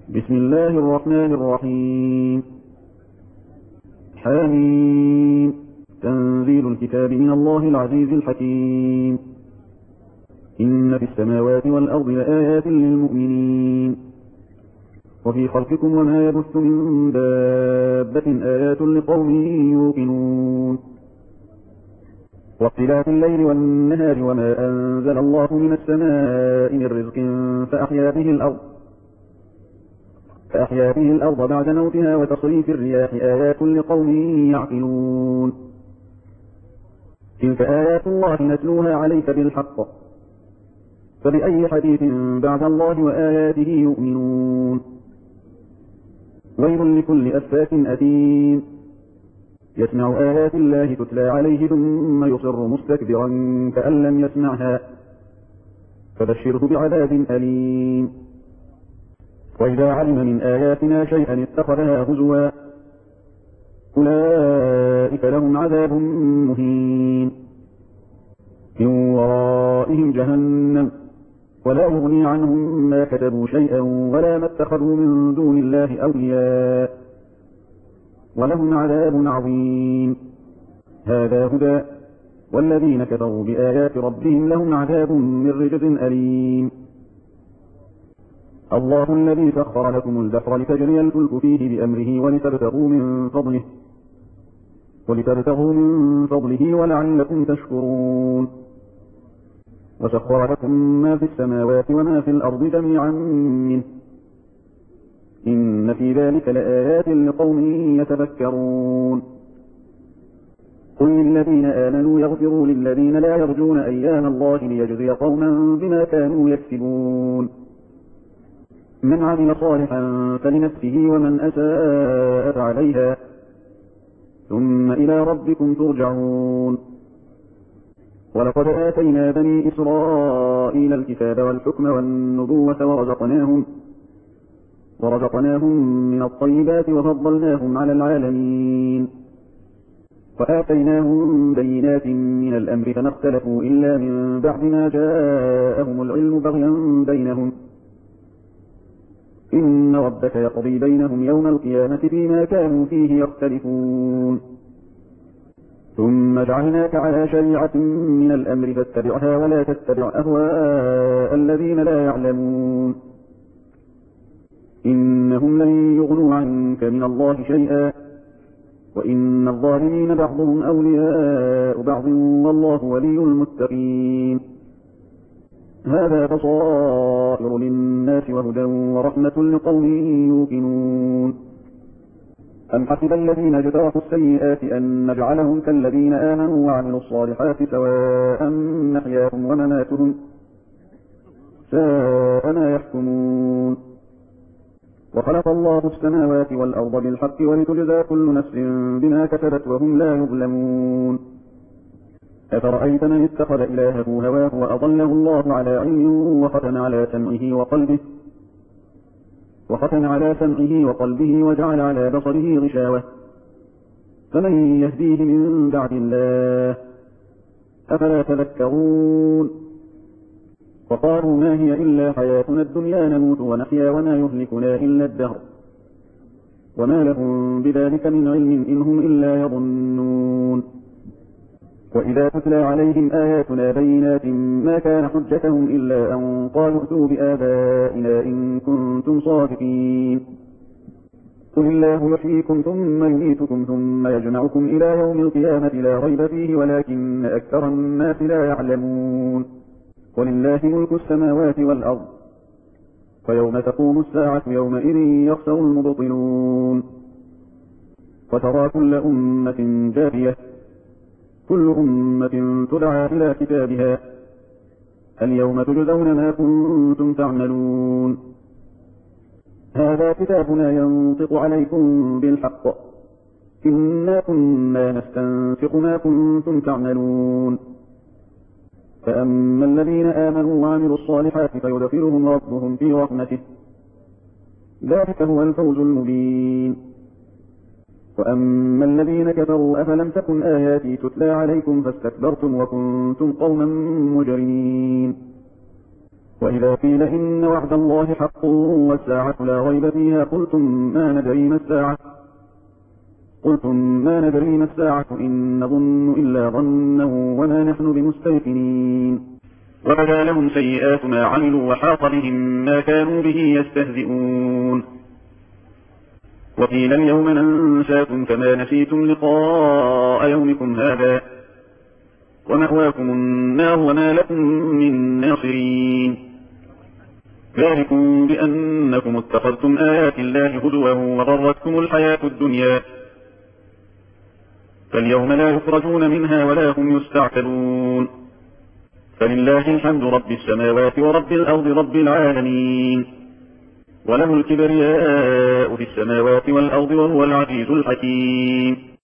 بسم الله الرحمن الرحيم. حميم. تنزيل الكتاب من الله العزيز الحكيم. إن في السماوات والأرض لآيات للمؤمنين وفي خلقكم وما يبث من دابة آيات لقوم يوقنون واختلاف الليل والنهار وما أنزل الله من السماء من رزق فأحيا به الأرض بعد موتها وتصريف الرياح آيات لقوم يعقلون. تلك آيات الله نتلوها عليك بالحق فبأي حديث بعد الله وآياته يؤمنون. ويل لكل أفاك أثيم يسمع آيات الله تتلى عليه ثم يصر مستكبرا كأن لم يسمعها فبشره بعذاب أليم. وإذا علم من آياتنا شيئا اتخذها هزوا أولئك لهم عذاب مهين من ورائهم جهنم ولا يغني عنهم ما كتبوا شيئا ولا ما اتخذوا من دون الله أولياء ولهم عذاب عظيم. هذا هدى والذين كفروا بآيات ربهم لهم عذاب من رجز أليم. الله الذي سخر لكم البحر لتجري الفلك فيه بأمره ولتبتغوا من فضله ولعلكم تشكرون. وسخر لكم ما في السماوات وما في الأرض جميعا منه إن في ذلك لآيات لقوم يتفكرون. قل للذين آمنوا يغفروا للذين لا يرجون أيام الله ليجزي قوما بما كانوا يكسبون. من عمل صالحا فلنفسه ومن أساء فعليها ثم إلى ربكم ترجعون. ولقد آتينا بني إسرائيل الكتاب والحكم والنبوة ورزقناهم من الطيبات وفضلناهم على العالمين وآتيناهم بينات من الأمر فما اختلفوا إلا من بعد ما جاءهم العلم بغيا بينهم إن ربك يقضي بينهم يوم القيامة فيما كانوا فيه يختلفون. ثم جعلناك على شريعة من الأمر فاتبعها ولا تتبع أهواء الذين لا يعلمون إنهم لن يغنوا عنك من الله شيئا وإن الظالمين بعضهم أولياء بعض والله ولي المتقين. هذا بصائر للناس وهدى ورحمة لقوم يوقنون. أم حسب الذين اجترحوا السيئات أن نجعلهم كالذين آمنوا وعملوا الصالحات سواء محياهم ومماتهم ساء ما يحكمون. وخلق الله السماوات والأرض بالحق ولتجزى كل نفس بما كسبت وهم لا يظلمون. أفرأيت من اتخذ إلهه هواه وأضله الله على علم وختم على سمعه وقلبه وجعل على بصره غشاوة فمن يهديه من بعد الله أفلا تذكرون. وقالوا ما هي إلا حياتنا الدنيا نموت ونحيا وما يهلكنا إلا الدهر وما لهم بذلك من علم إن هم إلا يظنون. وإذا تتلى عليهم آياتنا بينات ما كان حجتهم إلا أن قالوا ائتوا بآبائنا إن كنتم صادقين. قل الله يحييكم ثم يميتكم ثم يجمعكم إلى يوم القيامة لا ريب فيه ولكن أكثر الناس لا يعلمون. ولله ملك السماوات والأرض فيوم تقوم الساعة يومئذ يخسر المبطلون. وترى كل أمة جاثية كل أمة تدعى إلى كتابها اليوم تجزون ما كنتم تعملون. هذا كتابنا ينطق عليكم بالحق إنا كنا نستنسخ ما كنتم تعملون. فأما الذين آمنوا وعملوا الصالحات فيدخلهم ربهم في رحمته ذلك هو الفوز المبين. وأما الذين كفروا أفلم تكن آياتي تتلى عليكم فاستكبرتم وكنتم قوما مجرمين. وإذا قيل إن وعد الله حق والساعة لا ريب فيها قلتم ما ندري ما الساعة إن نظن إلا ظنا وما نحن بمستيقنين وبدا لهم سيئات ما عملوا وحاق بهم ما كانوا به يستهزئون وقيل اليوم ننساكم كما نسيتم لقاء يومكم هذا ومأواكم النار وما لكم من ناصرين ذلكم بأنكم اتخذتم آيات الله هزوا وغرتكم الحياة الدنيا فاليوم لا يخرجون منها ولا هم يستعتبون فلله الحمد رب السماوات ورب الأرض رب العالمين وله الكبرياء في السماوات والأرض وهو العزيز الحكيم